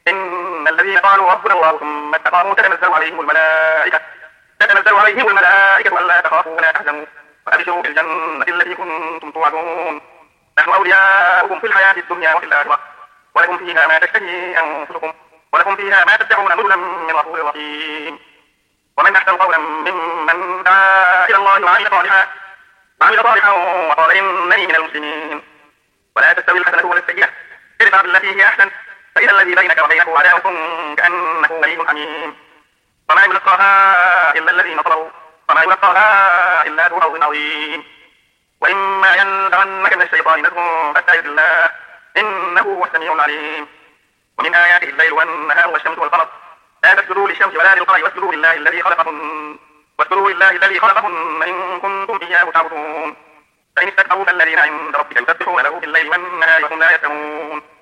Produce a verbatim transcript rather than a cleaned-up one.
إن الذين قالوا ربنا الله ثم استقاموا تتنزل عليهم الملائكة تتنزل عليهم الملائكة ألا تخافوا ولا تحزنوا وأبشروا بالجنة التي كنتم توعدون نحن أولياؤكم في الحياة الدنيا وفي الآخرة ولكم فيها ما تشتهي أنفسكم ولكم فيها ما تدعون نزلا من غفور رحيم. ومن أحسن قولا ممن دعا إلى الله وعمل صالحا وعمل صالحا وقال إنني من المسلمين. ولا تستوي الحسنة ولا السيئة ادفع بالتي هي أحسن فإذا الذي بينك وبينه عداوة كأنه ولي حميم. وما يلقاها إلا الذين صبروا وما يلقاها إلا ذو حظ عظيم. وإما ينزغنك من الشيطان نزغ فاستعذ بالله إنه هو السميع العليم. ومن آياته الليل والنهار والشمس والقمر لا تسجدوا للشمس ولا للقمر واسجدوا لله الذي خلقهن واسجدوا لله الذي خلقهن إن كنتم إياه تعبدون. فإن استكبروا فالذين عند ربك يسبحون له بالليل والنهار وهم لا يسمعون.